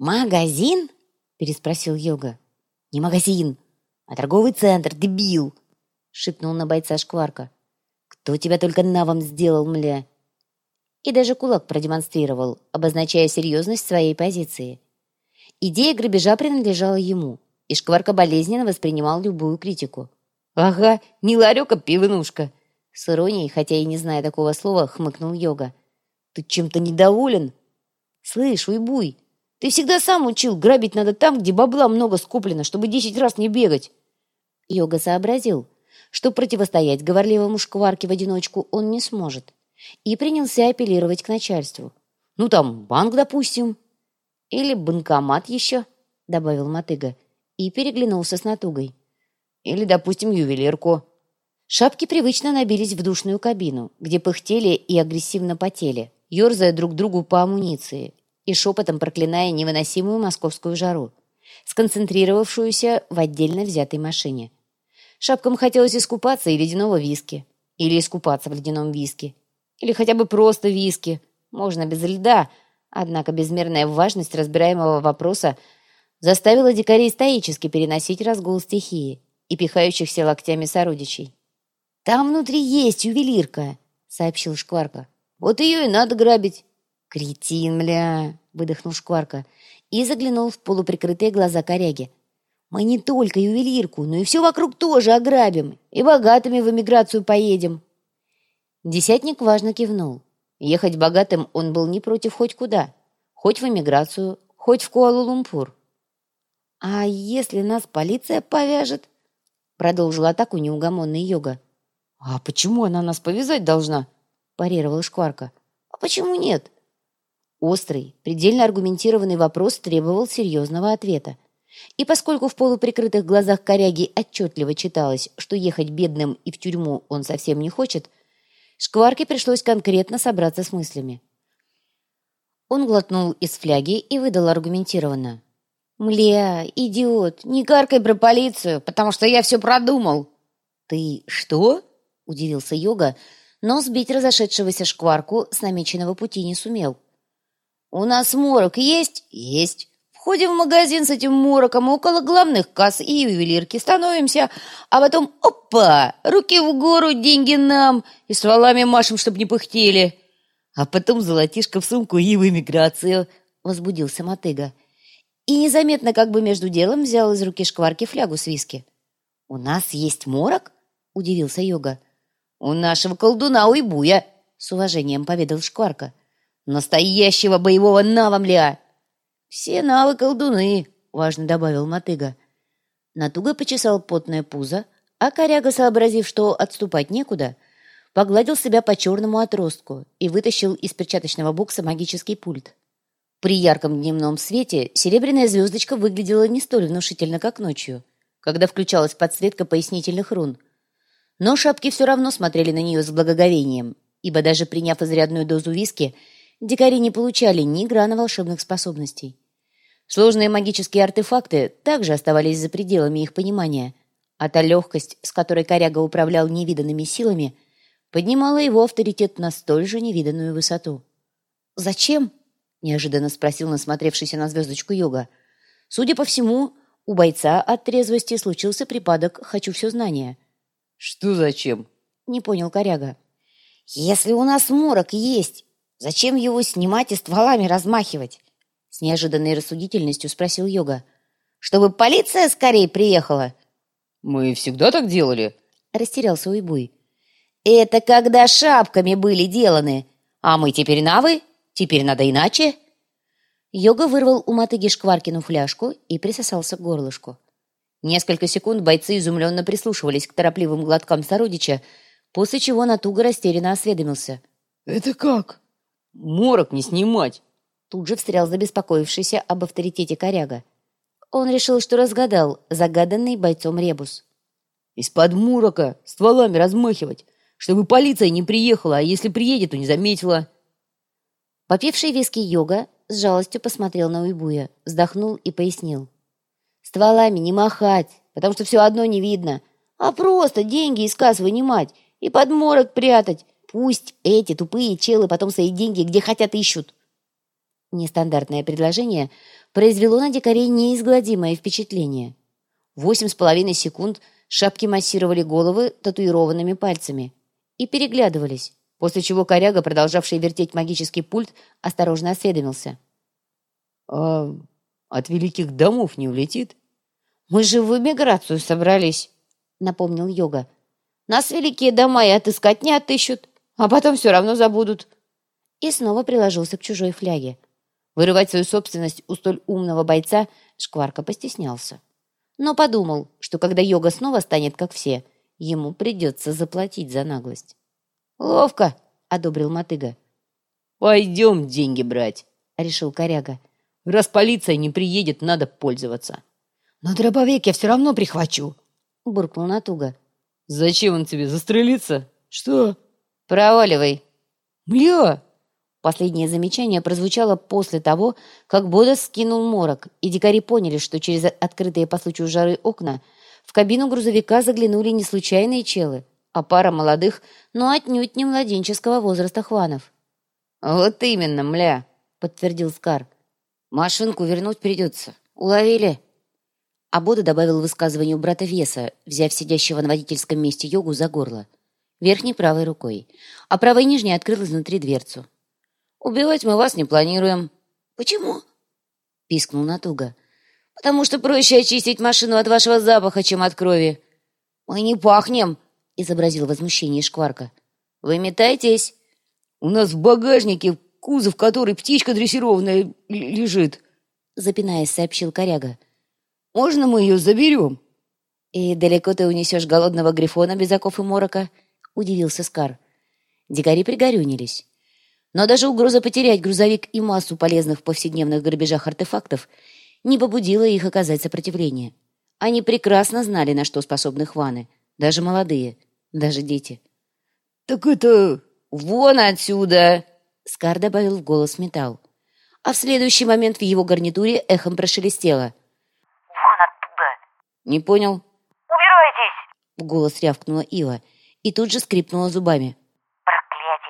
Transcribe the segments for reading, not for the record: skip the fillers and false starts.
«Магазин?» — переспросил Йога. «Не магазин, а торговый центр, дебил!» — шикнул на бойца Шкварка. «Кто тебя только навом сделал, мля?» И даже кулак продемонстрировал, обозначая серьезность своей позиции. Идея грабежа принадлежала ему, и Шкварка болезненно воспринимал любую критику. «Ага, не ларек, а пивнушка!» С иронией, хотя и не зная такого слова, хмыкнул Йога. «Ты чем-то недоволен?» «Слышь, уйбуй, ты всегда сам учил, грабить надо там, где бабла много скоплено, чтобы 10 раз не бегать!» Йога сообразил, что противостоять говорливому Шкварке в одиночку он не сможет, и принялся апеллировать к начальству. «Ну там, банк, допустим». «Или банкомат еще», — добавил Мотыга, и переглянулся с Натугой. «Или, допустим, ювелирку». Шапки привычно набились в душную кабину, где пыхтели и агрессивно потели, ерзая друг другу по амуниции и шепотом проклиная невыносимую московскую жару, сконцентрировавшуюся в отдельно взятой машине. Шапкам хотелось искупаться и ледяного виски, или искупаться в ледяном виски, или хотя бы просто виски, можно без льда, однако безмерная важность разбираемого вопроса заставила дикарей стоически переносить разгул стихии и пихающихся локтями сородичей. «Там внутри есть ювелирка», — сообщил Шкварка. «Вот ее и надо грабить». «Кретин, мля!» — выдохнул Шкварка и заглянул в полуприкрытые глаза коряги. «Мы не только ювелирку, но и все вокруг тоже ограбим, и богатыми в эмиграцию поедем». Десятник важно кивнул. Ехать богатым он был не против хоть куда, хоть в эмиграцию, хоть в Куала-Лумпур. «А если нас полиция повяжет?» — продолжил атаку неугомонный Йога. «А почему она нас повязать должна?» — парировал Шкварка. «А почему нет?» Острый, предельно аргументированный вопрос требовал серьезного ответа. И поскольку в полуприкрытых глазах коряги отчетливо читалось, что ехать бедным и в тюрьму он совсем не хочет, Шкварке пришлось конкретно собраться с мыслями. Он глотнул из фляги и выдал аргументированно. «Мля, идиот, не каркай про полицию, потому что я все продумал». «Ты что?» — удивился Йога, но сбить разошедшегося Шкварку с намеченного пути не сумел. «У нас морок есть?» «Есть. Входим в магазин с этим мороком около главных касс и ювелирки, становимся, а потом опа, руки в гору, деньги нам, и стволами машем, чтоб не пыхтели. А потом золотишко в сумку и в эмиграцию», — возбудился Мотыга. И незаметно, как бы между делом, взял из руки Шкварки флягу с виски. «У нас есть морок?» — удивился Йога. «У нашего колдуна Уйбуя», — с уважением поведал Шкварка. «Настоящего боевого навамля!» «Все навы колдуны», — важно добавил Мотыга. Натуга почесал потное пузо, а коряга, сообразив, что отступать некуда, погладил себя по черному отростку и вытащил из перчаточного бокса магический пульт. При ярком дневном свете серебряная звездочка выглядела не столь внушительно, как ночью, когда включалась подсветка пояснительных рун. Но шапки все равно смотрели на нее с благоговением, ибо даже приняв изрядную дозу виски, дикари не получали ни грана волшебных способностей. Сложные магические артефакты также оставались за пределами их понимания, а та легкость, с которой коряга управлял невиданными силами, поднимала его авторитет на столь же невиданную высоту. «Зачем?» — неожиданно спросил насмотревшийся на звездочку Йога. Судя по всему, у бойца от трезвости случился припадок «хочу все знания». «Что зачем?» — не понял коряга. «Если у нас морок есть, зачем его снимать и стволами размахивать?» С неожиданной рассудительностью спросил Йога. «Чтобы полиция скорее приехала?» «Мы всегда так делали», — растерялся Уйбуй. «Это когда шапками были деланы, а мы теперь навы, теперь надо иначе». Йога вырвал у Мотыги Шкваркину фляжку и присосался к горлышку. Несколько секунд бойцы изумленно прислушивались к торопливым глоткам сородича, после чего Натуга растерянно осведомился. «Это как?» «Морок не снимать!» Тут же встрял забеспокоившийся об авторитете коряга. Он решил, что разгадал загаданный бойцом ребус. «Из-под морока стволами размахивать, чтобы полиция не приехала, а если приедет, то не заметила». Попивший виски Йога с жалостью посмотрел на Уйбуя, вздохнул и пояснил. «Стволами не махать, потому что все одно не видно, а просто деньги из касс вынимать и под морок прятать. Пусть эти тупые челы потом свои деньги где хотят ищут». Нестандартное предложение произвело на дикарей неизгладимое впечатление. 8,5 секунд шапки массировали головы татуированными пальцами и переглядывались, после чего коряга, продолжавший вертеть магический пульт, осторожно осведомился. «А от великих домов не улетит?» «Мы же в эмиграцию собрались», — напомнил Йога. «Нас великие дома и отыскать не отыщут, а потом все равно забудут». И снова приложился к чужой фляге. Вырывать свою собственность у столь умного бойца Шкварка постеснялся. Но подумал, что когда Йога снова станет как все, ему придется заплатить за наглость. «Ловко», — одобрил Мотыга. «Пойдем деньги брать», — решил коряга. «Раз полиция не приедет, надо пользоваться». «Но дробовик я все равно прихвачу», — буркнул Натуга. «Зачем он тебе, застрелиться?» «Что?» «Проваливай». «Мля!» Последнее замечание прозвучало после того, как Бодас скинул морок, и дикари поняли, что через открытые по случаю жары окна в кабину грузовика заглянули не случайные челы, а пара молодых, но отнюдь не младенческого возраста хванов. «Вот именно, мля», — подтвердил Скар. «Машинку вернуть придется. Уловили?» А Бода добавил высказыванию брата Веса, взяв сидящего на водительском месте Йогу за горло, верхней правой рукой, а правой нижней открыл изнутри дверцу. «Убивать мы вас не планируем». «Почему?» — пискнул Натуга. «Потому что проще очистить машину от вашего запаха, чем от крови». «Мы не пахнем», — изобразил возмущение Шкварка. «Вы метаетесь?» «У нас в багажнике кузов, который птичка дрессированная лежит», — запинаясь, сообщил коряга. «Можно мы ее заберем?» «И далеко ты унесешь голодного грифона без оков и морока?» — удивился Скар. Дикари пригорюнились. Но даже угроза потерять грузовик и массу полезных в повседневных грабежах артефактов не побудила их оказать сопротивление. Они прекрасно знали, на что способны хваны, даже молодые, даже дети. «Так это...» «Вон отсюда!» — Скар добавил в голос металл. А в следующий момент в его гарнитуре эхом прошелестело. «Вон оттуда!» «Не понял?» «Убирайтесь!» — в голос рявкнула Ива и тут же скрипнула зубами. «Проклятие!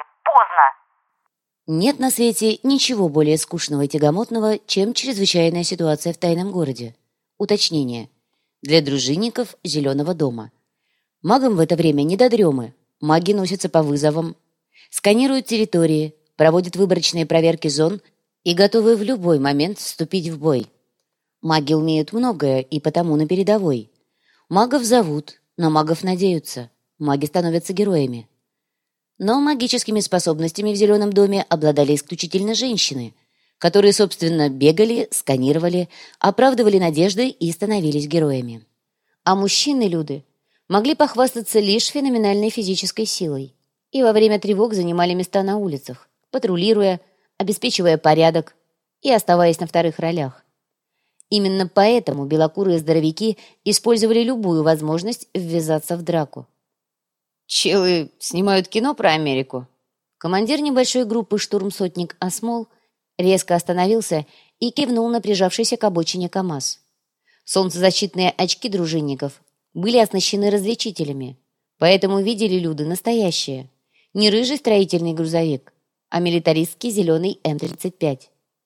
Поздно!» Нет на свете ничего более скучного и тягомотного, чем чрезвычайная ситуация в тайном городе. Уточнение. Для дружинников Зеленого дома. Магам в это время не до дремы. Маги носятся по вызовам, сканируют территории, проводят выборочные проверки зон и готовы в любой момент вступить в бой. Маги умеют многое и потому на передовой. Магов зовут, на магов надеются. Маги становятся героями. Но магическими способностями в Зеленом доме обладали исключительно женщины, которые, собственно, бегали, сканировали, оправдывали надежды и становились героями. А мужчины-люди могли похвастаться лишь феноменальной физической силой и во время тревог занимали места на улицах, патрулируя, обеспечивая порядок и оставаясь на вторых ролях. Именно поэтому белокурые здоровяки использовали любую возможность ввязаться в драку. «Челы снимают кино про Америку?» Командир небольшой группы штурмсотник Осмол резко остановился и кивнул на прижавшийся к обочине КамАЗ. Солнцезащитные очки дружинников были оснащены различителями, поэтому видели люди настоящие. Не рыжий строительный грузовик, а милитаристский зеленый М-35.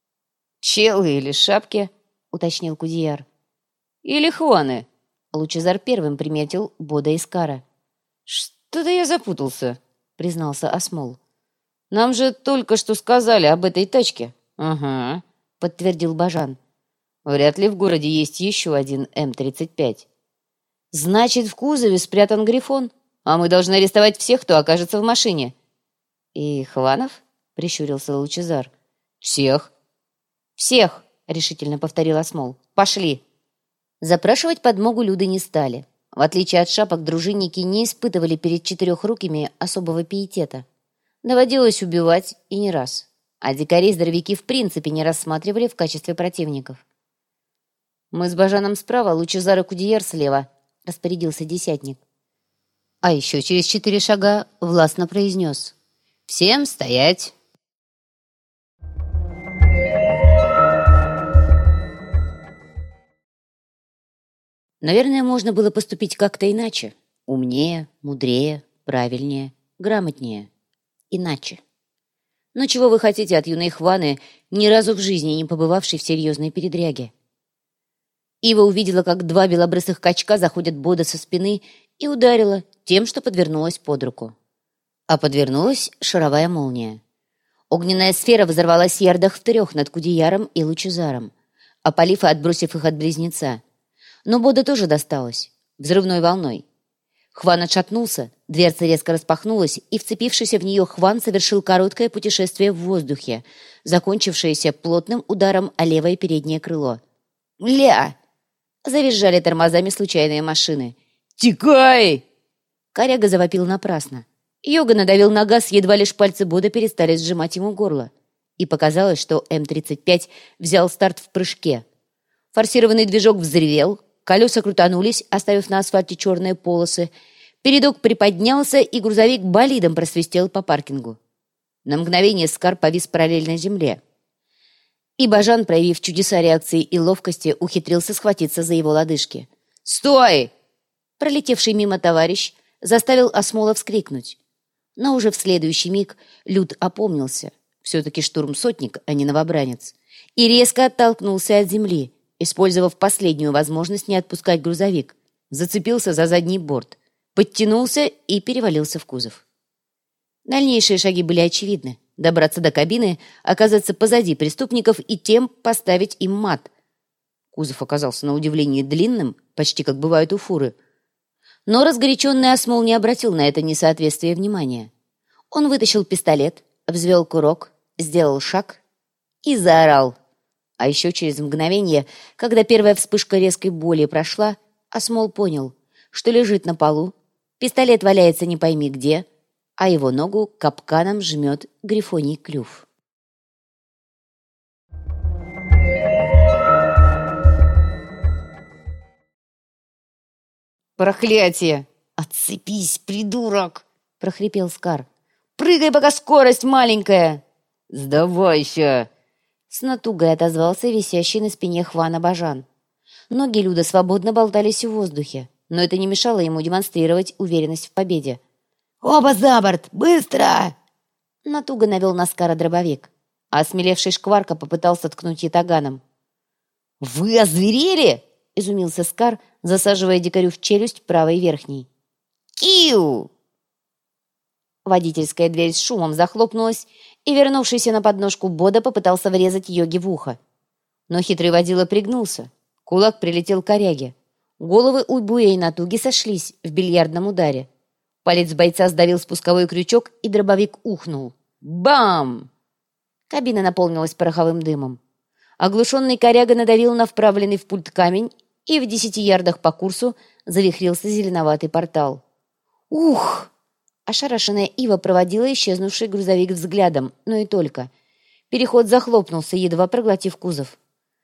«Челы или шапки?» — уточнил Кудияр. «Или хваны?» — Лучезар первым приметил Бода Искара. «Что-то я запутался», — признался Осмол. «Нам же только что сказали об этой тачке». «Ага», — подтвердил Бажан. «Вряд ли в городе есть еще один М-35». «Значит, в кузове спрятан Грифон, а мы должны арестовать всех, кто окажется в машине». «И Хванов?» — прищурился Лучезар. «Всех». «Всех», — решительно повторил Осмол. «Пошли». Запрашивать подмогу люди не стали. В отличие от шапок, дружинники не испытывали перед четырехрукими особого пиетета. Доводилось убивать и не раз. А дикарей-здоровяки в принципе не рассматривали в качестве противников. «Мы с Бажаном справа, Лучезар и Кудияр слева», — распорядился десятник. А еще через 4 шага властно произнес: «Всем стоять!» Наверное, можно было поступить как-то иначе. Умнее, мудрее, правильнее, грамотнее. Иначе. Но чего вы хотите от юной Хваны, ни разу в жизни не побывавшей в серьезной передряге? Ива увидела, как два белобрысых качка заходят Бода со спины и ударила тем, что подвернулась под руку. А подвернулась шаровая молния. Огненная сфера взорвалась в ярдах в 3 над Кудеяром и Лучезаром, опалив и отбросив их от близнеца. Но Бода тоже досталось, взрывной волной. Хван отшатнулся, дверца резко распахнулась, и вцепившийся в нее Хван совершил короткое путешествие в воздухе, закончившееся плотным ударом о левое переднее крыло. «Ля!» — завизжали тормозами случайные машины. «Текай!» Коряга завопил напрасно. Йога надавил на газ, едва лишь пальцы Бода перестали сжимать ему горло. И показалось, что М-35 взял старт в прыжке. Форсированный движок взревел, колеса крутанулись, оставив на асфальте черные полосы. Передок приподнялся, и грузовик болидом просвистел по паркингу. На мгновение Скар повис параллельно земле. И Бажан, проявив чудеса реакции и ловкости, ухитрился схватиться за его лодыжки. «Стой!» Пролетевший мимо товарищ заставил Осмола вскрикнуть. Но уже в следующий миг Люд опомнился. Все-таки штурмсотник, а не новобранец. И резко оттолкнулся от земли, использовав последнюю возможность не отпускать грузовик. Зацепился за задний борт, подтянулся и перевалился в кузов. Дальнейшие шаги были очевидны. Добраться до кабины, оказаться позади преступников и тем поставить им мат. Кузов оказался на удивление длинным, почти как бывают у фуры. Но разгоряченный Осмол не обратил на это несоответствие внимания. Он вытащил пистолет, взвел курок, сделал шаг и заорал. А еще через мгновение, когда первая вспышка резкой боли прошла, Осмол понял, что лежит на полу, пистолет валяется не пойми где, а его ногу капканом жмет грифоний клюв. «Проклятие!» «Отцепись, придурок!» — прохрипел Скар. «Прыгай, пока скорость маленькая!» «Сдавайся!» С натугой отозвался висящий на спине Хвана Бажан. Ноги Люда свободно болтались в воздухе, но это не мешало ему демонстрировать уверенность в победе. «Оба за борт! Быстро!» Натуга навел на Скара дробовик, а осмелевший Шкварка попытался ткнуть ятаганом. «Вы озверели?» — изумился Скар, засаживая дикарю в челюсть правой верхней. «Киу!» Водительская дверь с шумом захлопнулась, и вернувшийся на подножку Бода попытался врезать Йоге в ухо. Но хитрый водила пригнулся. Кулак прилетел к коряге. Головы Уйбуя и Натуги сошлись в бильярдном ударе. Палец бойца сдавил спусковой крючок, и дробовик ухнул. Бам! Кабина наполнилась пороховым дымом. Оглушенный коряга надавил на вправленный в пульт камень, и в 10 ярдах по курсу завихрился зеленоватый портал. «Ух!» Ошарашенная Ива проводила исчезнувший грузовик взглядом, но и только. Переход захлопнулся, едва проглотив кузов.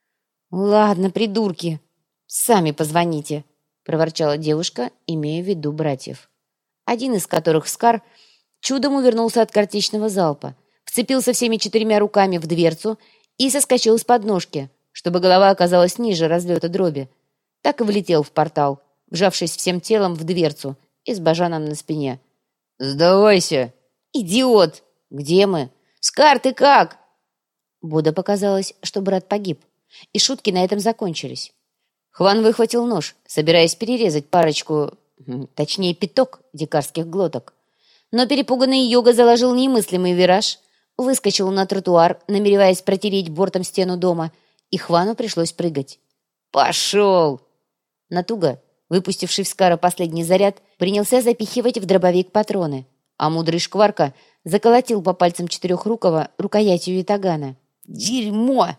«Ладно, придурки, сами позвоните», — проворчала девушка, имея в виду братьев. Один из которых, Скар, чудом увернулся от картечного залпа, вцепился всеми 4 руками в дверцу и соскочил с подножки, чтобы голова оказалась ниже разлета дроби. Так и влетел в портал, вжавшись всем телом в дверцу и с Бажаном на спине. «Сдавайся!» «Идиот! Где мы? Скар, ты как?» Бода показалось, что брат погиб, и шутки на этом закончились. Хван выхватил нож, собираясь перерезать парочку, точнее, пяток дикарских глоток. Но перепуганный Йога заложил немыслимый вираж, выскочил на тротуар, намереваясь протереть бортом стену дома, и Хвану пришлось прыгать. «Пошел!» Натуга, выпустивший в Скара последний заряд, принялся запихивать в дробовик патроны, а мудрый Шкварка заколотил по пальцам четырехрукого рукоятью ятагана. «Дерьмо!»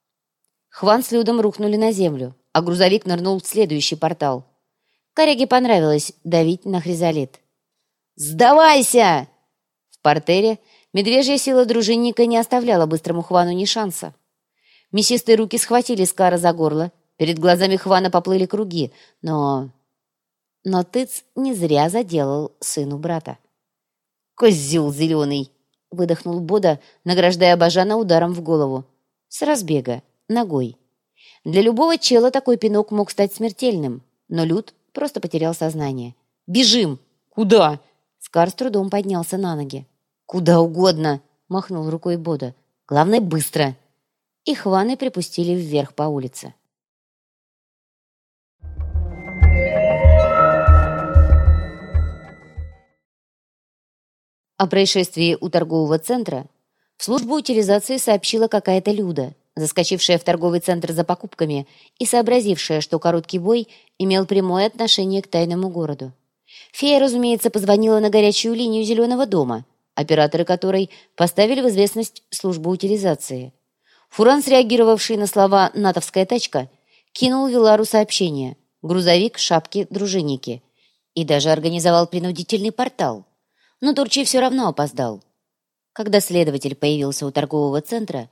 Хван с Людом рухнули на землю, а грузовик нырнул в следующий портал. Коряге понравилось давить на хризолит. «Сдавайся!» В портере медвежья сила дружинника не оставляла быстрому Хвану ни шанса. Мясистые руки схватили Скара за горло, перед глазами Хвана поплыли круги, но Тыц не зря заделал сыну брата. «Козел зеленый!» — выдохнул Бода, награждая Бажана ударом в голову. С разбега, ногой. Для любого чела такой пинок мог стать смертельным, но Люд просто потерял сознание. «Бежим!» «Куда?» Скар с трудом поднялся на ноги. «Куда угодно!» — махнул рукой Бода. «Главное, быстро!» И хваны припустили вверх по улице. О происшествии у торгового центра в службу утилизации сообщила какая-то Люда, заскочившая в торговый центр за покупками и сообразившая, что короткий бой имел прямое отношение к тайному городу. Фея, разумеется, позвонила на горячую линию Зеленого дома, операторы которой поставили в известность службу утилизации. Фуран, среагировавший на слова «натовская тачка», кинул Вилару сообщение «грузовик, шапки, дружинники» и даже организовал принудительный портал. Но Турчий все равно опоздал. Когда следователь появился у торгового центра,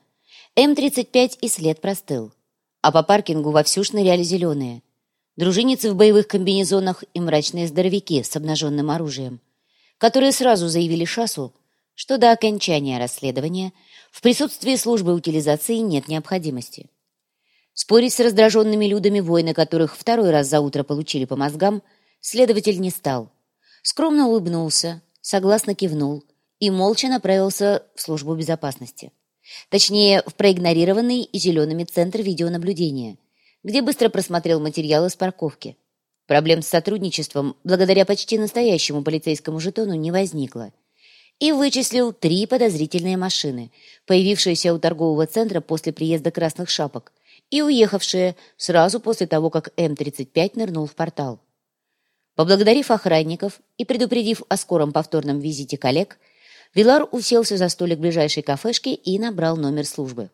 М-35 и след простыл, а по паркингу вовсю шныряли зеленые. Дружинницы в боевых комбинезонах и мрачные здоровяки с обнаженным оружием, которые сразу заявили Шасу, что до окончания расследования в присутствии службы утилизации нет необходимости. Спорить с раздраженными людьми, воины которых второй раз за утро получили по мозгам, следователь не стал. Скромно улыбнулся, согласно кивнул и молча направился в службу безопасности. Точнее, в проигнорированный зелеными центр видеонаблюдения, где быстро просмотрел материалы с парковки. Проблем с сотрудничеством, благодаря почти настоящему полицейскому жетону, не возникло. И вычислил 3 подозрительные машины, появившиеся у торгового центра после приезда красных шапок и уехавшие сразу после того, как М-35 нырнул в портал. Поблагодарив охранников и предупредив о скором повторном визите коллег, Вилар уселся за столик ближайшей кафешки и набрал номер службы.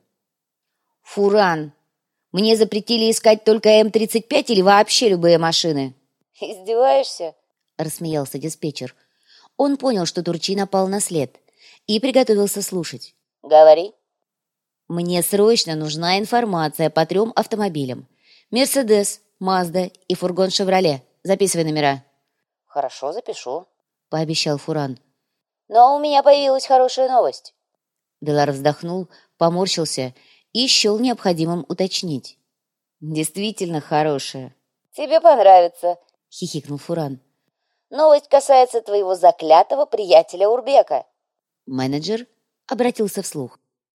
«Фуран, мне запретили искать только М-35 или вообще любые машины?» «Издеваешься?» — рассмеялся диспетчер. Он понял, что Турчий напал на след, и приготовился слушать. «Говори». «Мне срочно нужна информация по 3 автомобилям. Мерседес, Мазда и фургон «Шевроле». Записывай номера». «Хорошо, запишу», — пообещал Фуран. «Но у меня появилась хорошая новость». Вилар вздохнул, поморщился и счел необходимым уточнить. «Действительно хорошая», «Тебе понравится», — хихикнул Фуран. «Новость касается твоего заклятого приятеля Урбека». Менеджер обратился вслух.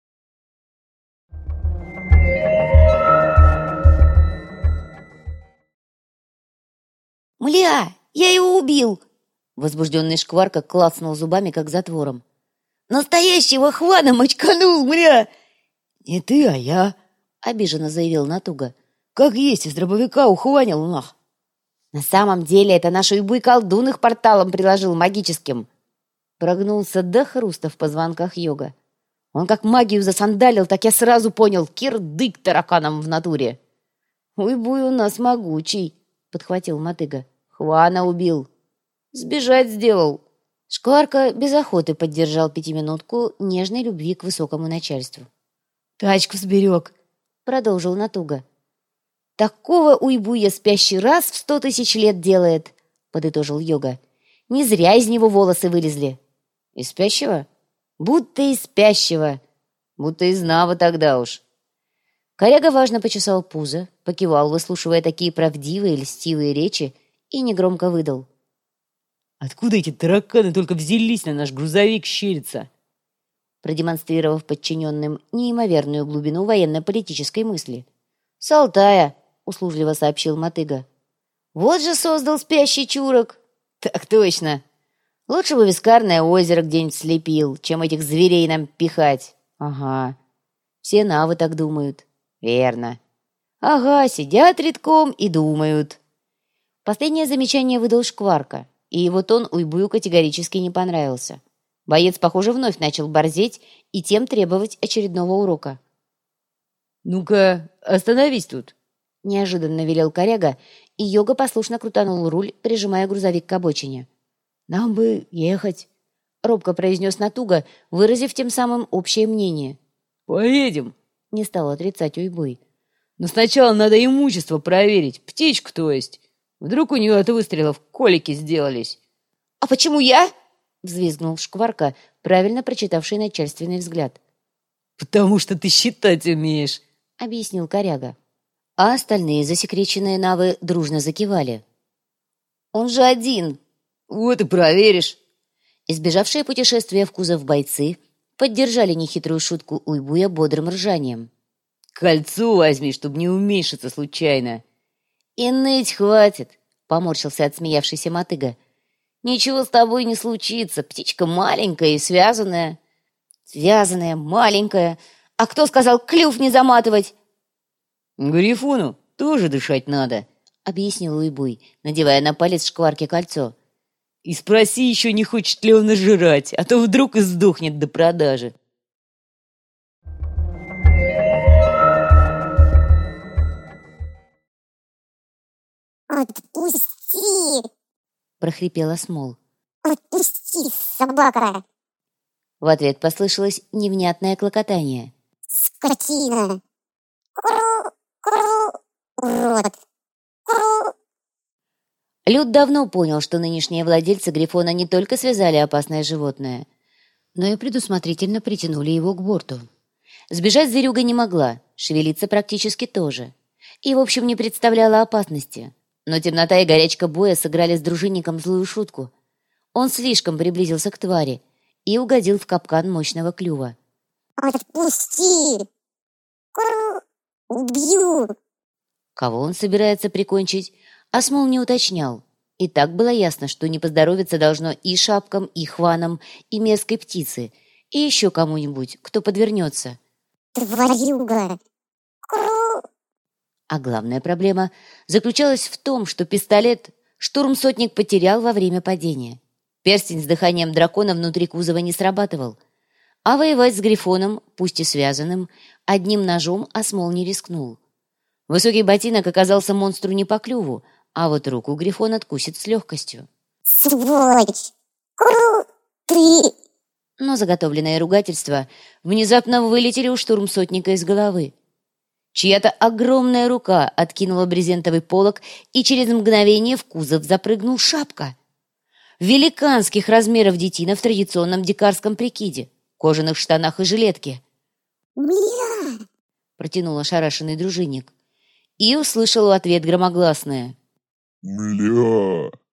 «Мля, я его убил!» Возбужденный Шкварка клацнул зубами, как затвором. «Настоящего хвана мочканул, мля!» «Не ты, а я», — обиженно заявил Натуга. «как есть, из дробовика ухванил нах». «На самом деле это наш уйбуй-колдун их порталом приложил магическим!» Прогнулся до хруста в позвонках Йога. «Он как магию засандалил, так я сразу понял, кирдык тараканом в натуре!» «Уйбуй у нас могучий!» — подхватил Мотыга. «Хвана убил!» «Сбежать сделал!» Шкварка без охоты поддержал 5-минутку нежной любви к высокому начальству. «Тачку сберег», — продолжил Натуга. «Такого уйбуя спящий раз в 100 000 лет делает», — подытожил Йога. «Не зря из него волосы вылезли». «Из спящего?» «Будто из спящего». «Будто из Нава тогда уж». Коряга важно почесал пузо, покивал, выслушивая такие правдивые, льстивые речи, и негромко выдал. «Откуда эти тараканы только взялись на наш грузовик щериться?» Продемонстрировав подчиненным неимоверную глубину военно-политической мысли. «С Алтая», — услужливо сообщил Мотыга. «Вот же создал спящий чурок!» «Так точно! Лучше бы Вискарное озеро где-нибудь слепил, чем этих зверей нам пихать!» «Ага. Все навы так думают». «Верно». «Ага, сидят редком и думают». Последнее замечание выдал Шкварка, и его тон Уйбую категорически не понравился. Боец, похоже, вновь начал борзеть и тем требовать очередного урока. «Ну-ка, остановись тут!» — неожиданно велел Коряга, и Йога послушно крутанул руль, прижимая грузовик к обочине. «Нам бы ехать», — робко произнес Натуга, выразив тем самым общее мнение. «Поедем», — не стал отрицать Уйбуй. «но сначала надо имущество проверить, птичку, то есть. Вдруг у нее от выстрелов колики сделались». «А почему я?» — взвизгнул Шкварка, правильно прочитавший начальственный взгляд. «Потому что ты считать умеешь», — объяснил Коряга. А остальные засекреченные навы дружно закивали. «Он же один!» «Вот и проверишь». Избежавшие путешествия в кузов бойцы поддержали нехитрую шутку Уйбуя бодрым ржанием. «Кольцо возьми, чтобы не уменьшиться случайно». «И ныть хватит!» — поморщился отсмеявшийся мотыга. «Ничего с тобой не случится, птичка маленькая и связанная». «Связанная, маленькая. А кто сказал клюв не заматывать?» «Грифону тоже дышать надо», — объяснил Уйбуй, надевая на палец шкварки кольцо. «И спроси еще, не хочет ли он нажрать, а то вдруг и сдохнет до продажи». «Отпусти! — прохрипела Смол. Отпусти, собака! В ответ послышалось невнятное клокотание. Скотина! Куру! Куру! Урод! Куру!» Люд давно понял, что нынешние владельцы Грифона не только связали опасное животное, но и предусмотрительно притянули его к борту. Сбежать зверюга не могла, шевелиться практически тоже. И, в общем, не представляла опасности. Но темнота и горячка боя сыграли с дружинником злую шутку. Он слишком приблизился к твари и угодил в капкан мощного клюва. «Отпусти! Куру! Убью!» Кого он собирается прикончить, Асмол не уточнял. И так было ясно, что не поздоровиться должно и шапкам, и хванам, и мерзкой птице, и еще кому-нибудь, кто подвернется. «Тварюга! Куру!» А главная проблема заключалась в том, что пистолет штурмсотник потерял во время падения. Перстень с дыханием дракона внутри кузова не срабатывал. А воевать с Грифоном, пусть и связанным, одним ножом Асмол не рискнул. Высокий ботинок оказался монстру не по клюву, а вот руку Грифон откусит с легкостью. «Сволочь! Куру! Ты!» Но заготовленные ругательства внезапно вылетели у штурмсотника из головы. Чья-то огромная рука откинула брезентовый полог, и через мгновение в кузов запрыгнул Шапка. Великанских размеров детина в традиционном дикарском прикиде, кожаных штанах и жилетке. «Бля!» — протянул ошарашенный дружинник. И услышал в ответ громогласное. «Мля!»